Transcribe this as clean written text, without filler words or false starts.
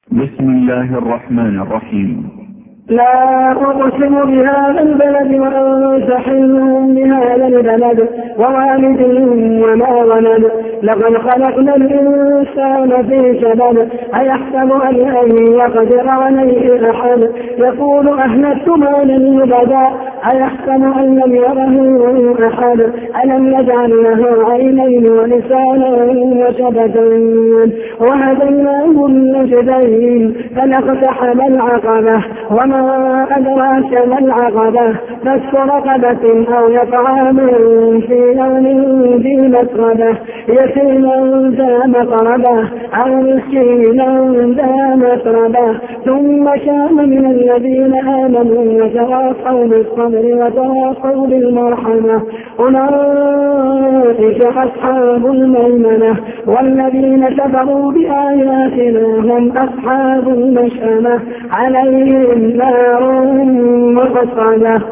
بسم الله الرحمن الرحيم. لا أقسم بهذا البلد وأنت حل بهذا البلد ووالد وما ولد لقد خلقنا الإنسان في كبد أيحسب أن لن يقدر عليه أحد يقول أهلكت مالا لبدا أيحسب أن لم يره أحد ألم نجعل له عينين ولسانا وشفتين وهديناه النجدين فلاقتحم العقبة وما أدراك ما العقبة فك رقبة أو إطعام في يوم ذي مسغبة يتيما ذا مقربة أو مسكينا ذا مسربة ثم كان من الذين آمنوا وتواصوا بالصبر وتواصوا بالمرحمة أولئك أصحاب الميمنة والذين كفروا بآياتنا هم أصحاب المشأمة عليهم نار مؤصدة.